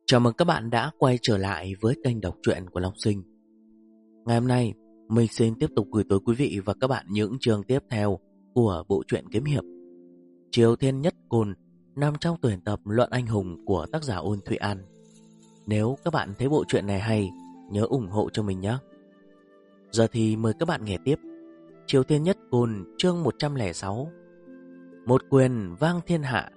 Chào mừng các bạn đã quay trở lại với kênh đọc truyện của Long Sinh. Ngày hôm nay, mình xin tiếp tục gửi tới quý vị và các bạn những chương tiếp theo của bộ truyện kiếm hiệp Triều Thiên Nhất Côn nằm trong tuyển tập Luận Anh Hùng của tác giả Ôn Thụy An. Nếu các bạn thấy bộ truyện này hay, nhớ ủng hộ cho mình nhé. Giờ thì mời các bạn nghe tiếp Triều Thiên Nhất Côn chương 106. Một quyền vang thiên hạ.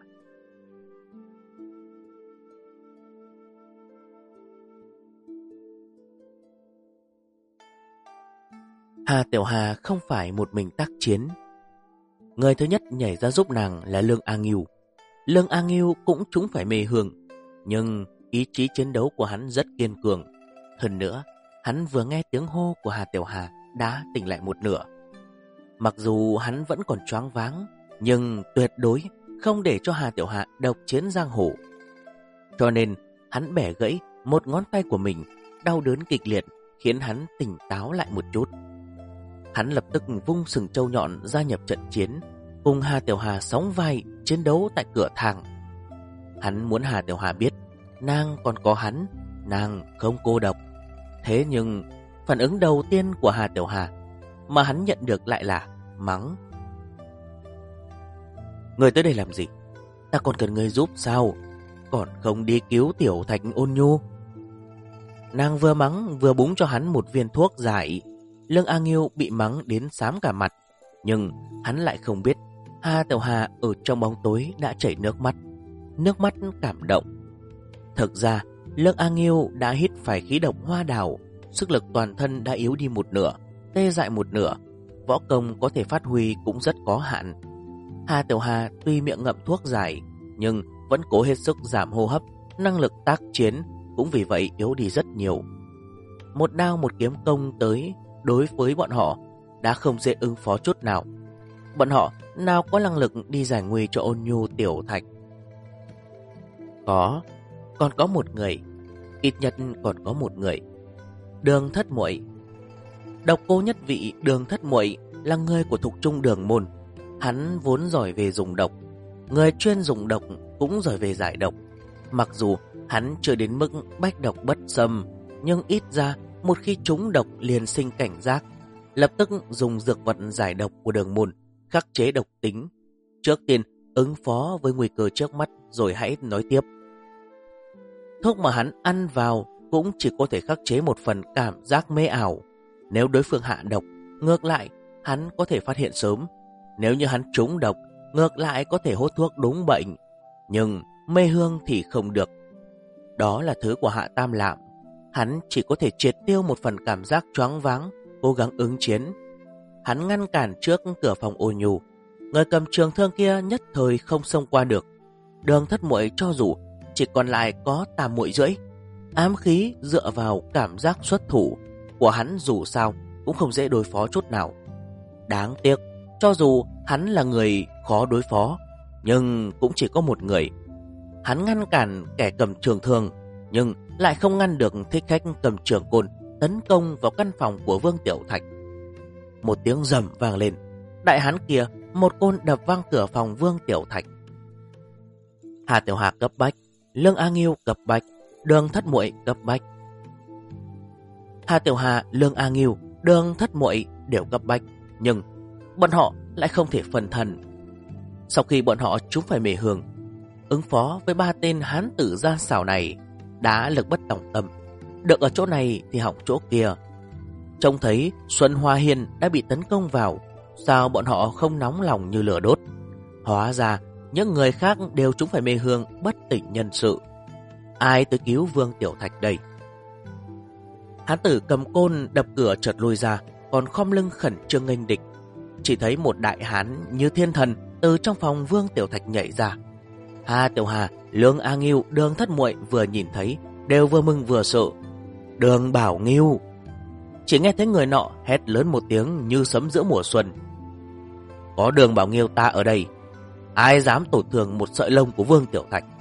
Hà Tiểu Hà không phải một mình tác chiến. Người thứ nhất nhảy ra giúp nàng là Lương A Ngưu. Lương A Ngưu cũng trúng phải mê hương, nhưng ý chí chiến đấu của hắn rất kiên cường. Hơn nữa, hắn vừa nghe tiếng hô của Hà Tiểu Hà đã tỉnh lại một nửa. Mặc dù hắn vẫn còn choáng váng, nhưng tuyệt đối không để cho Hà Tiểu Hà độc chiến giang hồ. Cho nên hắn bẻ gãy một ngón tay của mình, đau đớn kịch liệt khiến hắn tỉnh táo lại một chút. Hắn lập tức vung sừng trâu nhọn gia nhập trận chiến, cùng Hà Tiểu Hà sóng vai chiến đấu tại cửa thang. Hắn muốn Hà Tiểu Hà biết nàng còn có hắn, nàng không cô độc. Thế nhưng phản ứng đầu tiên của Hà Tiểu Hà mà hắn nhận được lại là mắng. Người tới đây làm gì? Ta còn cần người giúp sao? Còn không đi cứu Tiểu Thạch Ôn Nhu. Nàng vừa mắng vừa búng cho hắn một viên thuốc giải. Lương A Nghiêu bị mắng đến xám cả mặt, nhưng hắn lại không biết Hà Tiểu Hà ở trong bóng tối đã chảy nước mắt cảm động. Thực ra Lương A Nghiêu đã hít phải khí độc hoa đào, sức lực toàn thân đã yếu đi một nửa, tê dại một nửa, võ công có thể phát huy cũng rất có hạn. Hà Tiểu Hà tuy miệng ngậm thuốc giải, nhưng vẫn cố hết sức giảm hô hấp, năng lực tác chiến cũng vì vậy yếu đi rất nhiều. Một đao một kiếm công tới đối với bọn họ đã không dễ ứng phó chút nào. Bọn họ nào có năng lực đi giải nguy cho Ôn Nhu Tiểu Thạch. Còn có một người, ít nhất còn có một người. Đường Thất Muội. Độc cô nhất vị Đường Thất Muội là người của Thục Trung Đường môn. Hắn vốn giỏi về dùng độc, người chuyên dùng độc cũng giỏi về giải độc. Mặc dù hắn chưa đến mức bách độc bất xâm, nhưng ít ra một khi trúng độc liền sinh cảnh giác, lập tức dùng dược vật giải độc của Đường môn khắc chế độc tính. Trước tiên ứng phó với nguy cơ trước mắt rồi hãy nói tiếp. Thuốc mà hắn ăn vào cũng chỉ có thể khắc chế một phần cảm giác mê ảo. Nếu đối phương hạ độc, ngược lại hắn có thể phát hiện sớm. Nếu như hắn trúng độc, ngược lại có thể hốt thuốc đúng bệnh. Nhưng mê hương thì không được. Đó là thứ của Hạ Tam Lạm. Hắn chỉ có thể triệt tiêu một phần cảm giác choáng váng, cố gắng ứng chiến. Hắn ngăn cản trước cửa phòng Ôn Nhu. Người cầm trường thương kia nhất thời không xông qua được. Đường Thất Muội cho dù chỉ còn lại có tam muội rưỡi, ám khí dựa vào cảm giác xuất thủ của hắn dù sao cũng không dễ đối phó chút nào. Đáng tiếc, cho dù hắn là người khó đối phó, nhưng cũng chỉ có một người. Hắn ngăn cản kẻ cầm trường thương, nhưng lại không ngăn được thích khách cầm trường côn tấn công vào căn phòng của Vương Tiểu Thạch. Một tiếng rầm vang lên, đại hán kia một côn đập vang cửa phòng Vương Tiểu Thạch. Hà Tiểu Hà cấp bách, Lương A Nghiêu cấp bách, Đường Thất Muội cấp bách. Hà Tiểu Hà, Lương A Nghiêu, Đường Thất Muội đều cấp bách, nhưng bọn họ lại không thể phân thân. Sau khi bọn họ trúng phải mê hương, ứng phó với ba tên hán tử gia xảo này đã lực bất tòng tâm. Được ở chỗ này thì hỏng chỗ kia. Trông thấy Xuân Hoa Hiên đã bị tấn công vào, sao bọn họ không nóng lòng như lửa đốt? Hóa ra những người khác đều trúng phải mê hương bất tỉnh nhân sự. Ai tới cứu Vương Tiểu Thạch đây? Hán tử cầm côn đập cửa chợt lùi ra, còn khom lưng khẩn trương nghênh địch. Chỉ thấy một đại hán như thiên thần từ trong phòng Vương Tiểu Thạch nhảy ra. Hà Tiểu Hà, Lương A Nghiêu, Đường Thất Muội vừa nhìn thấy đều vừa mừng vừa sợ. Đường Bảo Nghiêu! Chỉ nghe thấy người nọ hét lớn một tiếng như sấm giữa mùa xuân. Có Đường Bảo Nghiêu ta ở đây, ai dám tổn thương một sợi lông của Vương Tiểu Thạch?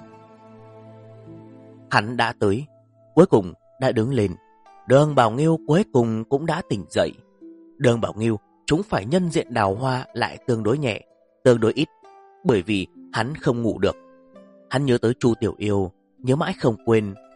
Hắn đã tới, cuối cùng đã đứng lên. Đường Bảo Nghiêu cuối cùng cũng đã tỉnh dậy. Đường Bảo Nghiêu chúng phải nhân diện đào hoa lại tương đối nhẹ, tương đối ít, bởi vì hắn không ngủ được. Hắn nhớ tới Chu Tiểu Yêu, nhớ mãi không quên,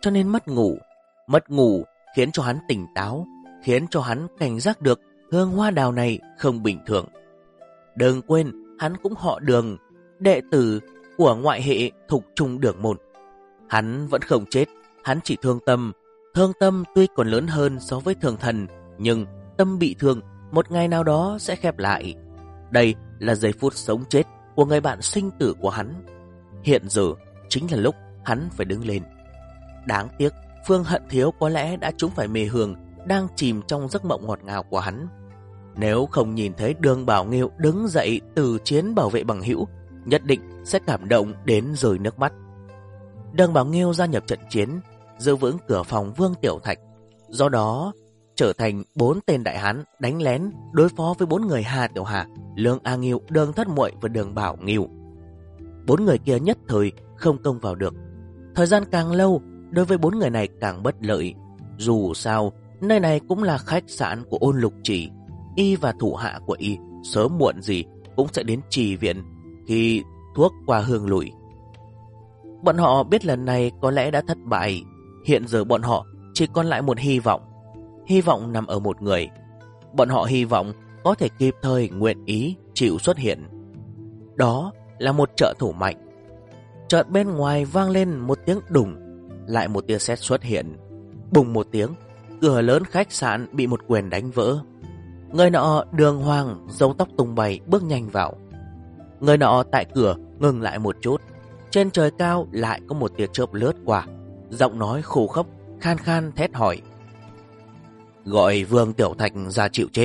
cho nên mất ngủ. Mất ngủ khiến cho hắn tỉnh táo, khiến cho hắn cảnh giác được hương hoa đào này không bình thường. Đừng quên, hắn cũng họ Đường, đệ tử của ngoại hệ Thục Trung Đường môn. Hắn vẫn không chết, hắn chỉ thương tâm. Thương tâm tuy còn lớn hơn so với thường thần, nhưng tâm bị thương một ngày nào đó sẽ khép lại. Đây là giây phút sống chết của người bạn sinh tử của hắn. Hiện giờ chính là lúc hắn phải đứng lên. Đáng tiếc, Phương Hận Thiếu có lẽ đã trúng phải mê hương đang chìm trong giấc mộng ngọt ngào của hắn. Nếu không nhìn thấy Đường Bảo Nghiêu đứng dậy từ chiến bảo vệ bằng hữu, nhất định sẽ cảm động đến rơi nước mắt. Đường Bảo Nghiêu gia nhập trận chiến, giữ vững cửa phòng Vương Tiểu Thạch, do đó trở thành 4 tên đại hán đánh lén đối phó với 4 người Hà Tiểu Hà, Lương A Nghiêu, Đường Thất Muội và Đường Bảo Nghiêu. 4 người kia nhất thời không công vào được. Thời gian càng lâu, đối với 4 người này càng bất lợi. Dù sao, nơi này cũng là khách sạn của Ôn Lục Chỉ. Y và thủ hạ của Y sớm muộn gì cũng sẽ đến trì viện khi thuốc qua hương lùi. Bọn họ biết lần này có lẽ đã thất bại. Hiện giờ bọn họ chỉ còn lại một hy vọng. Hy vọng nằm ở một người. Bọn họ hy vọng có thể kịp thời nguyện ý chịu xuất hiện. Đó là một trợ thủ mạnh. Chợt bên ngoài vang lên một tiếng đùng, lại một tia sét xuất hiện. Bùng một tiếng, cửa lớn khách sạn bị một quyền đánh vỡ. Người nọ đường hoàng, râu tóc tung bay bước nhanh vào. Người nọ tại cửa ngừng lại một chút. Trên trời cao lại có một tia chớp lướt qua. Giọng nói khô khốc, khan khan thét hỏi: "Gọi Vương Tiểu Thạch ra chịu chết."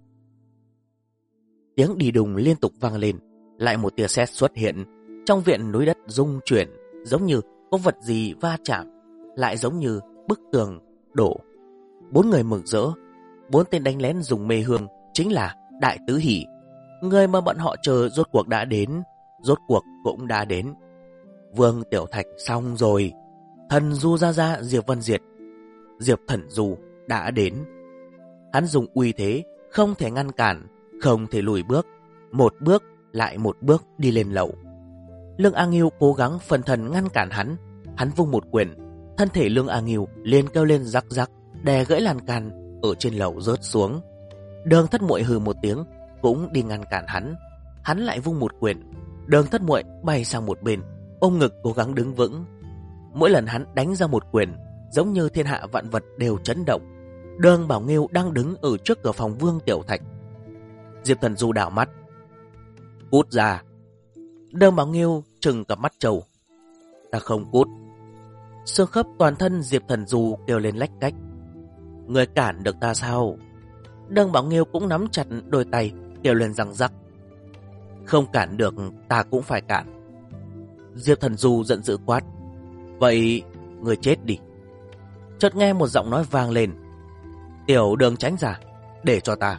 Tiếng đi đùng liên tục vang lên. Lại một tia sét xuất hiện. Trong viện núi đất rung chuyển, giống như có vật gì va chạm, lại giống như bức tường đổ. 4 người mừng rỡ. 4 tên đánh lén dùng mê hương chính là Đại Tứ Hỷ. Người mà bọn họ chờ rốt cuộc đã đến. Rốt cuộc cũng đã đến. Vương Tiểu Thạch xong rồi. Thần Du ra Diệp Vân Diệt, Diệp Thần Du đã đến. Hắn dùng uy thế không thể ngăn cản, không thể lùi bước. Một bước lại một bước đi lên lầu. Lương A Nghiêu cố gắng phân thần ngăn cản hắn. Hắn vung một quyền, thân thể Lương A Nghiêu liền kêu lên rắc rắc, đè gãy lan can ở trên lầu rớt xuống. Đường Thất Muội hừ một tiếng, cũng đi ngăn cản hắn. Hắn lại vung một quyền, Đường Thất Muội bay sang một bên, ôm ngực cố gắng đứng vững. Mỗi lần hắn đánh ra một quyền, giống như thiên hạ vạn vật đều chấn động. Đường Bảo Nghiêu đang đứng ở trước cửa phòng Vương Tiểu Thạch. Diệp Thần Du đảo mắt: "Cút ra!" Đường Bảo Nghiêu trừng cặp mắt trầu: "Ta không cút." Xương khớp toàn thân Diệp Thần Du kêu lên lách cách: "Người cản được ta sao?" Đường Bảo Nghiêu cũng nắm chặt đôi tay, kêu lên răng rắc: "Không cản được ta cũng phải cản." Diệp Thần Du giận dữ quát: "Vậy người chết đi." Chợt nghe một giọng nói vang lên: "Tiểu Đường tránh ra, để cho ta."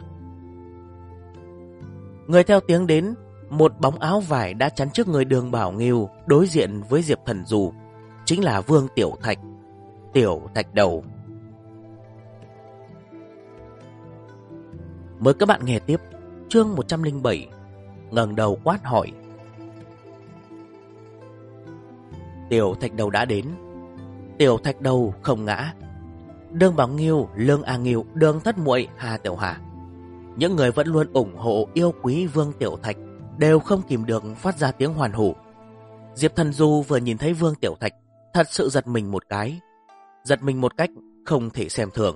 Người theo tiếng đến, một bóng áo vải đã chắn trước người Đường Bảo Nghiêu, đối diện với Diệp Thần Du, chính là Vương Tiểu Thạch, Tiểu Thạch Đầu. Mời các bạn nghe tiếp chương 107, ngẩng đầu quát hỏi. Tiểu Thạch Đầu đã đến. Tiểu Thạch Đầu không ngã. Đường Bảo Nghiêu, Lương A Nghiêu, Đường Thất Muội, Hà Tiểu Hà, những người vẫn luôn ủng hộ yêu quý Vương Tiểu Thạch, đều không kìm được phát ra tiếng hoan hô. Diệp Thần Du vừa nhìn thấy Vương Tiểu Thạch, thật sự giật mình một cái. Giật mình một cách không thể xem thường.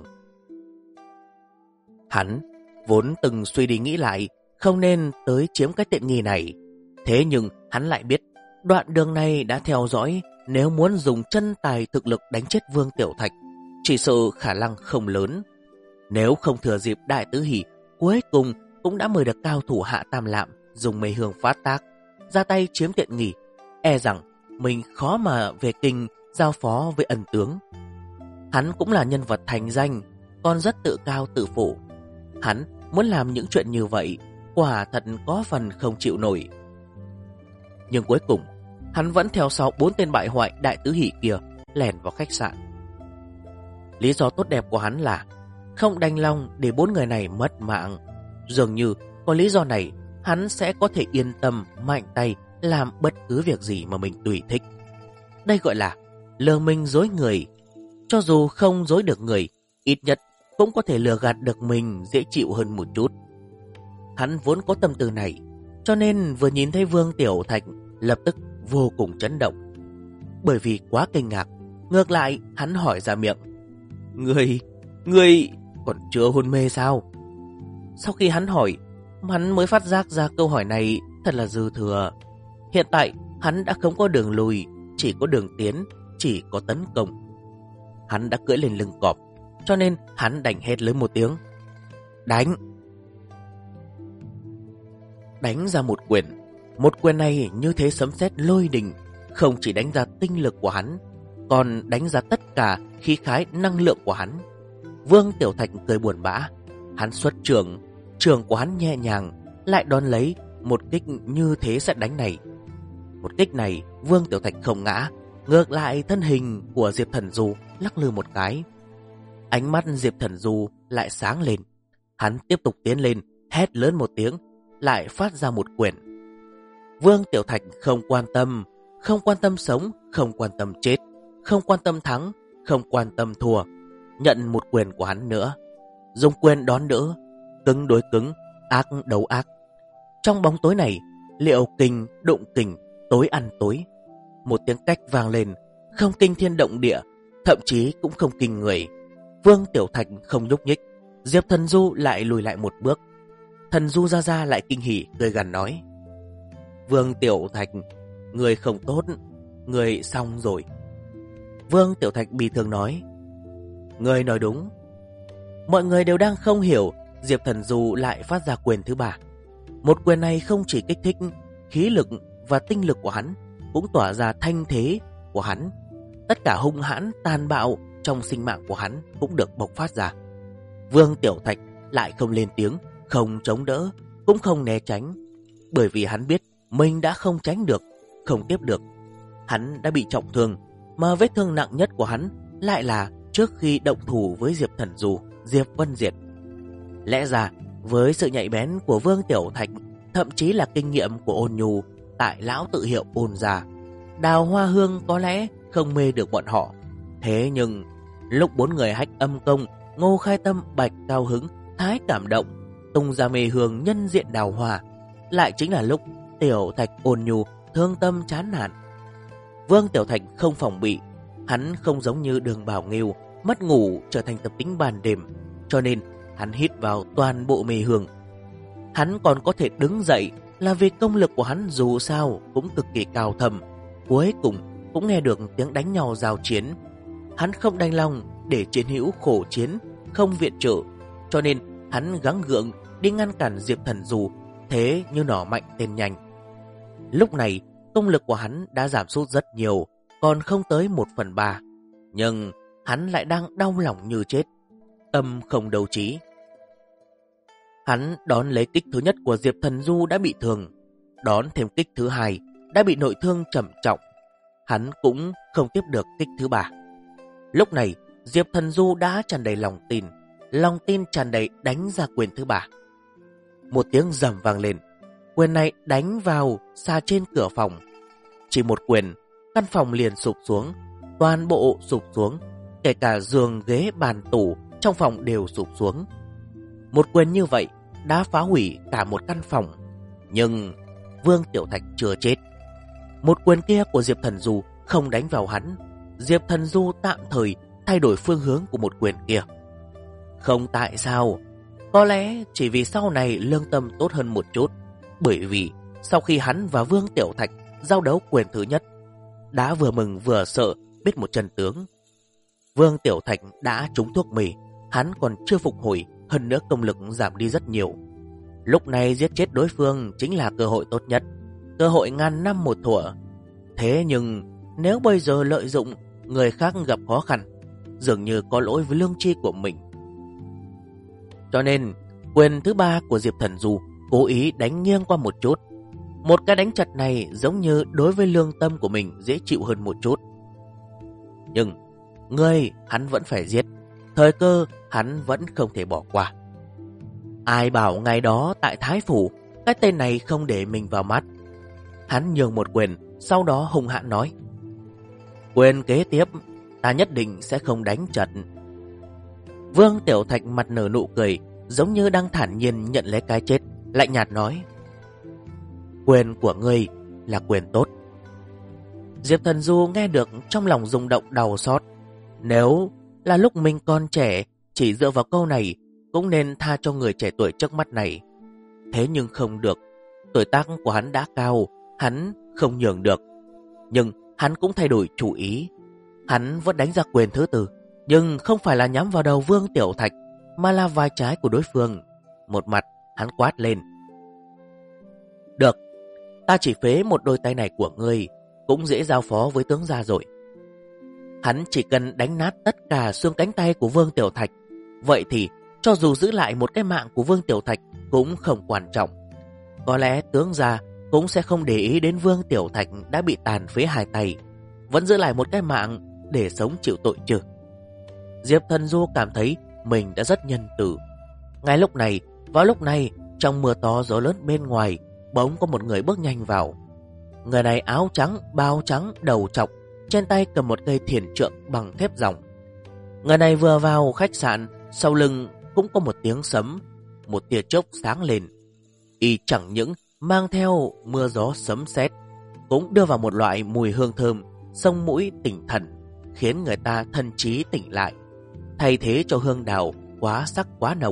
Hắn vốn từng suy đi nghĩ lại, không nên tới chiếm cái tiện nghi này. Thế nhưng hắn lại biết, đoạn đường này đã theo dõi, nếu muốn dùng chân tài thực lực đánh chết Vương Tiểu Thạch, chỉ sợ khả năng không lớn. Nếu không thừa dịp Đại Tứ Hỷ cuối cùng cũng đã mời được cao thủ Hạ Tam Lạm dùng mây hương phát tác, ra tay chiếm tiện nghi, e rằng mình khó mà về kinh giao phó với ân tướng. Hắn cũng là nhân vật thành danh, còn rất tự cao tự phụ. Hắn muốn làm những chuyện như vậy, quả thật có phần không chịu nổi. Nhưng cuối cùng, hắn vẫn theo sau 4 tên bại hoại Đại Tứ Hỷ kia lẻn vào khách sạn. Lý do tốt đẹp của hắn là không đành lòng để 4 người này mất mạng. Dường như có lý do này, hắn sẽ có thể yên tâm mạnh tay làm bất cứ việc gì mà mình tùy thích. Đây gọi là lừa mình dối người, Cho dù không dối được người, ít nhất cũng có thể lừa gạt được mình dễ chịu hơn một chút. Hắn vốn có tâm tư này, cho nên vừa nhìn thấy Vương Tiểu Thạch lập tức vô cùng chấn động. Bởi vì quá kinh ngạc, ngược lại hắn hỏi ra miệng: Ngươi còn chưa hôn mê sao? Sau khi hắn hỏi, hắn mới phát giác ra câu hỏi này thật là dư thừa. Hiện tại hắn đã không có đường lùi, chỉ có đường tiến, chỉ có tấn công. Hắn đã cưỡi lên lưng cọp, cho nên hắn đành hét lớn một tiếng: Đánh! Đánh ra một quyền. Một quyền này như thế sấm sét lôi đình, không chỉ đánh ra tinh lực của hắn, còn đánh ra tất cả khí khái năng lượng của hắn. Vương Tiểu Thạch cười buồn bã. Hắn xuất trường của hắn nhẹ nhàng, lại đón lấy một kích như thế sẽ đánh này. Một kích này Vương Tiểu Thạch không ngã, ngược lại thân hình của Diệp Thần Du lắc lư một cái. Ánh mắt Diệp Thần Du lại sáng lên. Hắn tiếp tục tiến lên, hét lớn một tiếng, lại phát ra một quyền. Vương Tiểu Thạch không quan tâm sống, không quan tâm chết, không quan tâm thắng, không quan tâm thua, nhận một quyền của hắn nữa, dùng quyền đón đỡ, cứng đối cứng, ác đấu ác. Trong bóng tối này, liệu kình đụng kình, tối ăn tối. Một tiếng cách vang lên, không kinh thiên động địa, thậm chí cũng không kinh người. Vương Tiểu Thạch không nhúc nhích, Diệp Thần Du lại lùi lại một bước. Thần Du ra lại kinh hỉ, cười gằn nói: Vương Tiểu Thạch, người không tốt, người xong rồi. Vương Tiểu Thạch bi thương nói: Người nói đúng. Mọi người đều đang không hiểu, Diệp Thần Du lại phát ra quyền thứ ba. Một quyền này không chỉ kích thích khí lực và tinh lực của hắn, cũng tỏa ra thanh thế của hắn. Tất cả hung hãn tàn bạo trong sinh mạng của hắn cũng được bộc phát ra. Vương Tiểu Thạch lại không lên tiếng, không chống đỡ, cũng không né tránh, bởi vì hắn biết mình đã không tránh được, không tiếp được. Hắn đã bị trọng thương, mà vết thương nặng nhất của hắn lại là trước khi động thủ với Diệp Thần Du, Diệp Vân Diệt. Lẽ ra với sự nhạy bén của Vương Tiểu Thạch, thậm chí là kinh nghiệm của Ôn Nhu tại lão tự hiệu Ôn gia, Đào Hoa Hương có lẽ không mê được bọn họ. Thế nhưng lúc bốn người Hách Âm Công, Ngô Khai Tâm, Bạch Cao Hứng, Thái Cảm Động tung ra mê hương nhân diện đào hoa, lại chính là lúc Tiểu Thạch Ôn Nhu thương tâm chán nản. Vương Tiểu Thạch không phòng bị, hắn không giống như Đường Bảo Nghiêu mất ngủ trở thành tập tính ban đêm, cho nên hắn hít vào toàn bộ mê hương. Hắn còn có thể đứng dậy là vì công lực của hắn dù sao cũng cực kỳ cao thâm. Cuối cùng cũng nghe được tiếng đánh nhau giao chiến. Hắn không đành lòng để chiến hữu khổ chiến, không viện trợ, cho nên hắn gắng gượng đi ngăn cản Diệp Thần Du, thế như nỏ mạnh tên nhanh. Lúc này công lực của hắn đã giảm sút rất nhiều, còn không tới 1/3, nhưng hắn lại đang đau lòng như chết, tâm không đấu trí. Hắn đón lấy kích thứ nhất của Diệp Thần Du đã bị thương, đón thêm kích thứ hai đã bị nội thương trầm trọng. Hắn cũng không tiếp được kích thứ ba. Lúc này Diệp Thần Du đã tràn đầy lòng tin tràn đầy đánh ra quyền thứ ba. Một tiếng rầm vang lên, quyền này đánh vào xa trên cửa phòng. Chỉ một quyền, căn phòng liền sụp xuống, toàn bộ sụp xuống, kể cả giường ghế bàn tủ trong phòng đều sụp xuống. Một quyền như vậy đã phá hủy cả một căn phòng. Nhưng Vương Tiểu Thạch chưa chết. Một quyền kia của Diệp Thần Du không đánh vào hắn. Diệp Thần Du tạm thời thay đổi phương hướng của một quyền kia. Không tại sao, có lẽ chỉ vì sau này lương tâm tốt hơn một chút. Bởi vì sau khi hắn và Vương Tiểu Thạch giao đấu quyền thứ nhất, đã vừa mừng vừa sợ biết một chân tướng. Vương Tiểu Thạch đã trúng thuốc mê, hắn còn chưa phục hồi, hơn nữa công lực giảm đi rất nhiều. Lúc này giết chết đối phương chính là cơ hội tốt nhất, cơ hội ngàn năm một thuở. Thế nhưng nếu bây giờ lợi dụng, người khác gặp khó khăn, dường như có lỗi với lương tri của mình. Cho nên quyền thứ ba của Diệp Thần Du cố ý đánh nghiêng qua một chút. Một cái đánh chặt này giống như đối với lương tâm của mình dễ chịu hơn một chút. Nhưng người hắn vẫn phải giết, thời cơ hắn vẫn không thể bỏ qua. Ai bảo ngày đó tại Thái Phủ cái tên này không để mình vào mắt. Hắn nhường một quyền, sau đó hung hãn nói: quyền kế tiếp ta nhất định sẽ không đánh trận. Vương Tiểu Thạch mặt nở nụ cười, giống như đang thản nhiên nhận lấy cái chết, lạnh nhạt nói: quyền của ngươi là quyền tốt. Diệp Thần Du nghe được trong lòng rung động đau xót. Nếu là lúc mình còn trẻ, chỉ dựa vào câu này cũng nên tha cho người trẻ tuổi trước mắt này. Thế nhưng không được, tuổi tác của hắn đã cao, hắn không nhường được. Nhưng hắn cũng thay đổi chủ ý. Hắn vẫn đánh ra quyền thứ tư, nhưng không phải là nhắm vào đầu Vương Tiểu Thạch, mà là vai trái của đối phương. Một mặt hắn quát lên: được, ta chỉ phế một đôi tay này của ngươi, cũng dễ giao phó với tướng gia rồi. Hắn chỉ cần đánh nát tất cả xương cánh tay của Vương Tiểu Thạch, vậy thì cho dù giữ lại một cái mạng của Vương Tiểu Thạch cũng không quan trọng. Có lẽ tướng gia cũng sẽ không để ý đến Vương Tiểu Thạch đã bị tàn phế hai tay, vẫn giữ lại một cái mạng để sống chịu tội chứ. Diệp Thần Du cảm thấy mình đã rất nhân từ. Ngay lúc này, vào lúc này, trong mưa to gió lớn bên ngoài, bỗng có một người bước nhanh vào. Người này áo trắng, bao trắng, đầu trọc, trên tay cầm một cây thiền trượng bằng thép ròng. Người này vừa vào khách sạn, sau lưng cũng có một tiếng sấm, một tia chớp sáng lên. Y chẳng những mang theo mưa gió sấm sét, cũng đưa vào một loại mùi hương thơm xông mũi tỉnh thần, khiến người ta thân trí tỉnh lại, thay thế cho hương đào quá sắc quá nồng.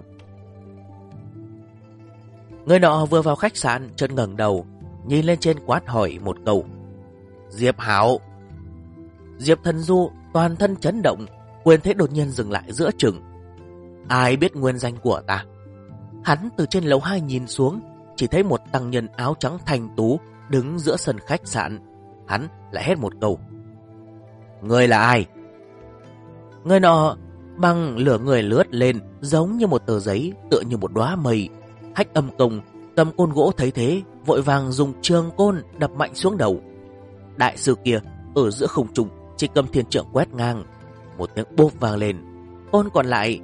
Người nọ vừa vào khách sạn, chợt ngẩng đầu, nhìn lên trên quát hỏi một câu: Diệp Hảo. Diệp Thần Du toàn thân chấn động, quyền thế đột nhiên dừng lại giữa chừng. Ai biết nguyên danh của ta? Hắn từ trên lầu 2 nhìn xuống, chỉ thấy một tăng nhân áo trắng thanh tú đứng giữa sân khách sạn. Hắn lại hét một câu: Ngươi là ai? Người nọ bằng lửa người lướt lên, giống như một tờ giấy, tựa như một đóa mây. Hách Âm Công cầm côn gỗ thấy thế, vội vàng dùng trường côn đập mạnh xuống đầu. Đại sư kia ở giữa không trung chỉ cầm thiên trượng quét ngang, một tiếng bốp vang lên, côn còn lại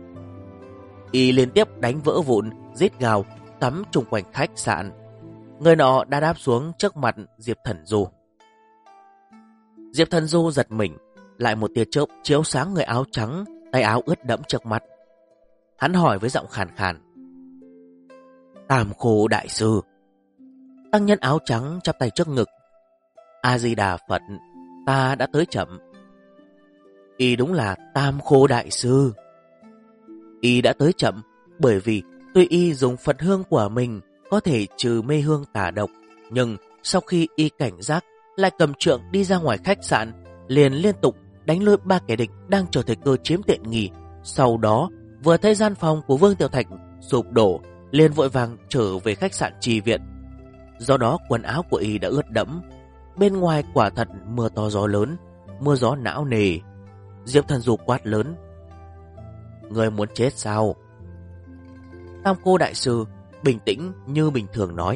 y liên tiếp đánh vỡ vụn, rít gào tắm chung quanh khách sạn. Người nọ đã đáp xuống trước mặt Diệp Thần Du. Diệp Thần Du giật mình, lại một tia chớp chiếu sáng người áo trắng, tay áo ướt đẫm trước mặt. Hắn hỏi với giọng khàn khàn: Tam Khô đại sư. Tăng nhân áo trắng chắp tay trước ngực: A Di Đà Phật, ta đã tới chậm. Y đúng là Tam Khô đại sư. Y đã tới chậm bởi vì tuy y dùng Phật hương của mình có thể trừ mê hương tà độc, nhưng sau khi y cảnh giác lại cầm trượng đi ra ngoài khách sạn, liền liên tục đánh lôi 3 kẻ địch đang chờ thời cơ chiếm tiện nghi. Sau đó vừa thấy gian phòng của Vương Tiểu Thạch sụp đổ, liền vội vàng trở về khách sạn trì viện. Do đó quần áo của y đã ướt đẫm. Bên ngoài quả thật mưa to gió lớn, mưa gió não nề. Diệp Thần Du quát lớn: Người muốn chết sao? Tam Cô đại sư bình tĩnh như bình thường nói: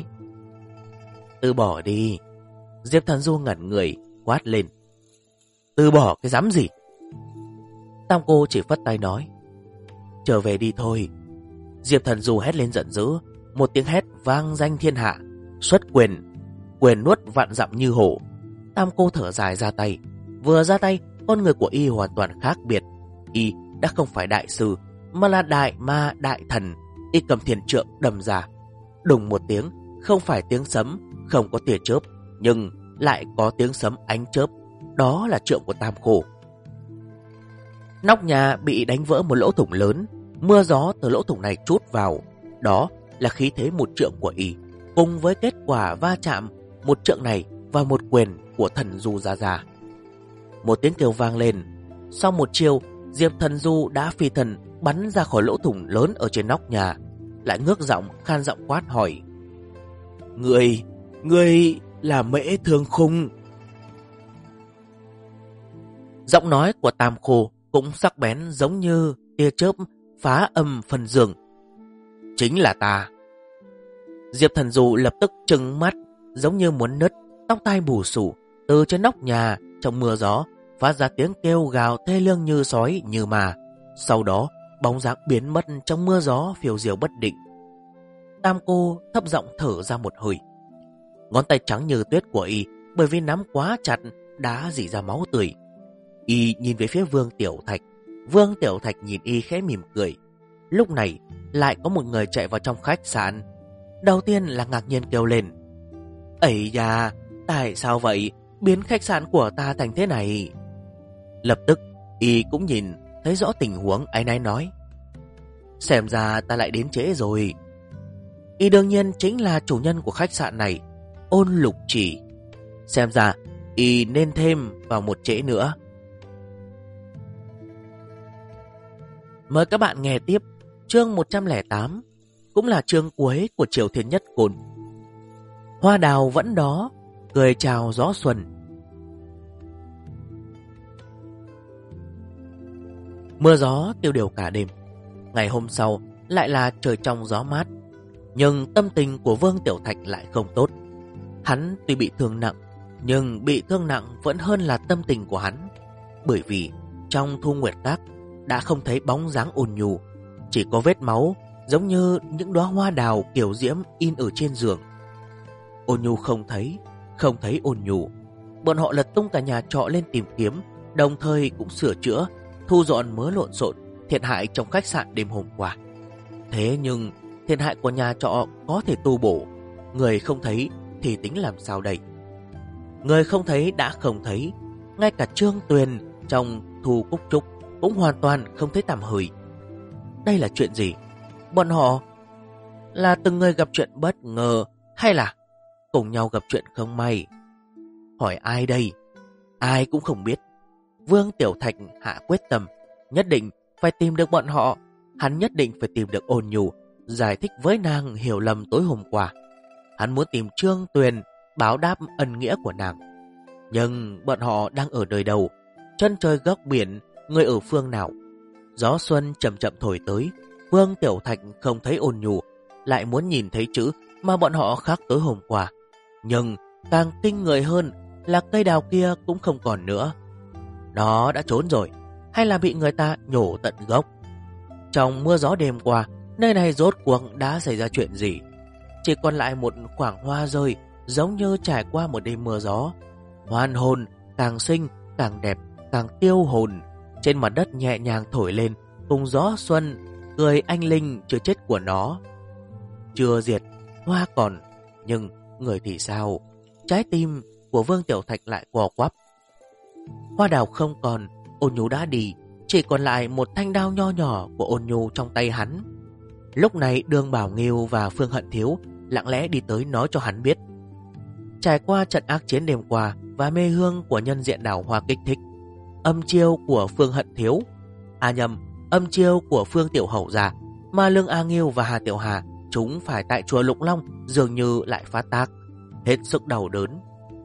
Từ bỏ đi. Diệp Thần Du ngẩn người, quát lên: Từ bỏ cái dám gì? Tam Cô chỉ phất tay nói: Trở về đi thôi. Diệp Thần Du hét lên giận dữ, một tiếng hét vang danh thiên hạ, xuất quyền, quyền nuốt vạn dặm như hổ. Tam Cô thở dài ra tay, vừa ra tay, con người của y hoàn toàn khác biệt. Y đã không phải đại sư, mà là đại ma đại thần. Y cầm thiền trượng đâm ra, đùng một tiếng, không phải tiếng sấm, không có tia chớp, nhưng lại có tiếng sấm ánh chớp. Đó là trượng của Tam Khô. Nóc nhà bị đánh vỡ một lỗ thủng lớn, mưa gió từ lỗ thủng này trút vào. Đó là khí thế một trượng của y, cùng với kết quả va chạm một trượng này và một quyền của Thần Du Gia Gia. Một tiếng kêu vang lên. Sau một chiêu, Diệp Thần Du đã phi thần bắn ra khỏi lỗ thủng lớn ở trên nóc nhà, lại ngước giọng khan giọng quát hỏi: Ngươi là Mễ Thương Khung. Giọng nói của Tam Khô cũng sắc bén giống như tia chớp phá âm phân giường. Chính là ta. Diệp Thần Du lập tức trừng mắt giống như muốn nứt, tóc tai bù xù. Từ trên nóc nhà trong mưa gió phát ra tiếng kêu gào thê lương như sói như ma. Sau đó bóng dáng biến mất trong mưa gió phiêu diêu bất định. Tam Cô thấp giọng thở ra một hơi. Ngón tay trắng như tuyết của y bởi vì nắm quá chặt đã rỉ ra máu tươi. Y nhìn về phía Vương Tiểu Thạch. Vương Tiểu Thạch nhìn y khẽ mỉm cười. Lúc này lại có một người chạy vào trong khách sạn. Đầu tiên là ngạc nhiên kêu lên: "Ấy da, tại sao vậy? Biến khách sạn của ta thành thế này?" Lập tức y cũng nhìn thấy rõ tình huống, áy náy nói: "Xem ra ta lại đến trễ rồi." Y đương nhiên chính là chủ nhân của khách sạn này, Ôn Lục Chỉ. Xem ra y nên thêm vào một trễ nữa. Mời các bạn nghe tiếp chương 108, cũng là chương cuối của Triều Thiên Nhất Côn. Hoa đào vẫn đó, cười chào gió xuân. Mưa gió tiêu điều cả đêm. Ngày hôm sau lại là trời trong gió mát. Nhưng tâm tình của Vương Tiểu Thạch lại không tốt. Hắn tuy bị thương nặng, nhưng bị thương nặng vẫn hơn là tâm tình của hắn. Bởi vì trong Thu Nguyệt Các đã không thấy bóng dáng Ôn Nhu, chỉ có vết máu giống như những đóa hoa đào kiểu diễm in ở trên giường. Ôn Nhu không thấy Ôn Nhu. Bọn họ lật tung cả nhà trọ lên tìm kiếm, đồng thời cũng sửa chữa, thu dọn mớ lộn xộn thiệt hại trong khách sạn đêm hôm qua. Thế nhưng thiệt hại của nhà trọ có thể tu bổ, người không thấy thì tính làm sao đây? Người không thấy đã không thấy, ngay cả Trương Tuyền trong Thu Cúc Trúc cũng hoàn toàn không thấy tăm hơi. Đây là chuyện gì? Bọn họ là từng người gặp chuyện bất ngờ, hay là cùng nhau gặp chuyện không may? Hỏi ai đây? Ai cũng không biết. Vương Tiểu Thạch hạ quyết tâm, nhất định phải tìm được bọn họ. Hắn nhất định phải tìm được Ôn Nhu, giải thích với nàng hiểu lầm tối hôm qua. Hắn muốn tìm Trương Tuyền báo đáp ân nghĩa của nàng. Nhưng bọn họ đang ở nơi đâu? Chân trời góc biển, người ở phương nào? Gió xuân chậm chậm thổi tới. Vương Tiểu Thạch không thấy Ôn Nhu, lại muốn nhìn thấy chữ mà bọn họ khác tối hôm qua. Nhưng càng kinh người hơn là cây đào kia cũng không còn nữa. Nó đã trốn rồi, hay là bị người ta nhổ tận gốc? Trong mưa gió đêm qua, nơi này rốt cuộc đã xảy ra chuyện gì? Chỉ còn lại một khoảng hoa rơi, giống như trải qua một đêm mưa gió. Hoan hồn, càng xinh, càng đẹp, càng tiêu hồn. Trên mặt đất nhẹ nhàng thổi lên, cùng gió xuân, cười anh linh chưa chết của nó. Chưa diệt, hoa còn, nhưng người thì sao? Trái tim của Vương Tiểu Thạch lại co quắp. Hoa đào không còn, Ôn Nhu đã đi, chỉ còn lại một thanh đao nho nhỏ của Ôn Nhu trong tay hắn. Lúc này Đường Bảo Nghiêu và Phương Hận Thiếu lặng lẽ đi tới nói cho hắn biết. Trải qua trận ác chiến đêm qua và mê hương của nhân diện đảo hoa kích thích, âm chiêu của Phương Hận Thiếu, âm chiêu của Phương Tiểu Hậu già, mà Lương A Nghiêu và Hà Tiểu Hà chúng phải tại chùa Lục Long dường như lại phát tác, hết sức đau đớn.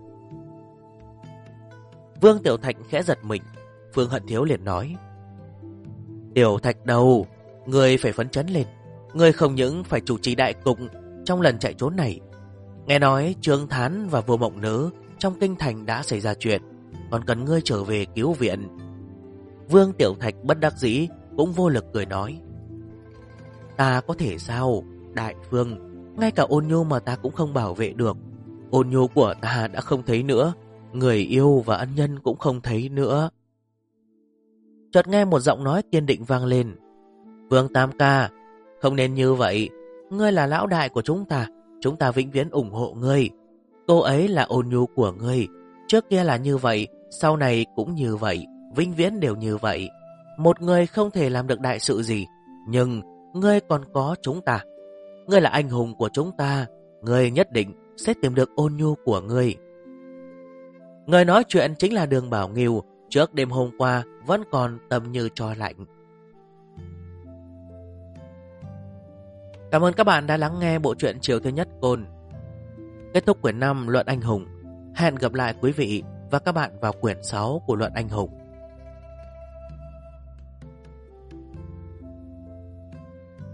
Vương Tiểu Thạch khẽ giật mình. Phương Hận Thiếu liền nói: "Tiểu Thạch đầu, người phải phấn chấn lên. Người không những phải chủ trì đại cục trong lần chạy trốn này. Nghe nói Trương Thán và Vô Mộng Nữ trong kinh thành đã xảy ra chuyện, còn cần ngươi trở về cứu viện." Vương Tiểu Thạch bất đắc dĩ cũng vô lực cười nói: "Ta có thể sao, đại phương, ngay cả Ôn Nhu mà ta cũng không bảo vệ được. Ôn Nhu của ta đã không thấy nữa, người yêu và ân nhân cũng không thấy nữa." Chợt nghe một giọng nói kiên định vang lên: "Vương Tam ca, không nên như vậy. Ngươi là lão đại của chúng ta vĩnh viễn ủng hộ ngươi. Cô ấy là Ôn Nhu của ngươi, trước kia là như vậy, sau này cũng như vậy, vĩnh viễn đều như vậy. Một người không thể làm được đại sự gì, nhưng ngươi còn có chúng ta. Ngươi là anh hùng của chúng ta, ngươi nhất định sẽ tìm được Ôn Nhu của ngươi." Người nói chuyện chính là Đường Bảo Nghiêu, trước đêm hôm qua vẫn còn tâm như tro lạnh. Cảm ơn các bạn đã lắng nghe bộ truyện Triều Thiên Nhất Côn. Kết thúc quyển 5 Luận Anh Hùng. Hẹn gặp lại quý vị và các bạn vào quyển 6 của Luận Anh Hùng.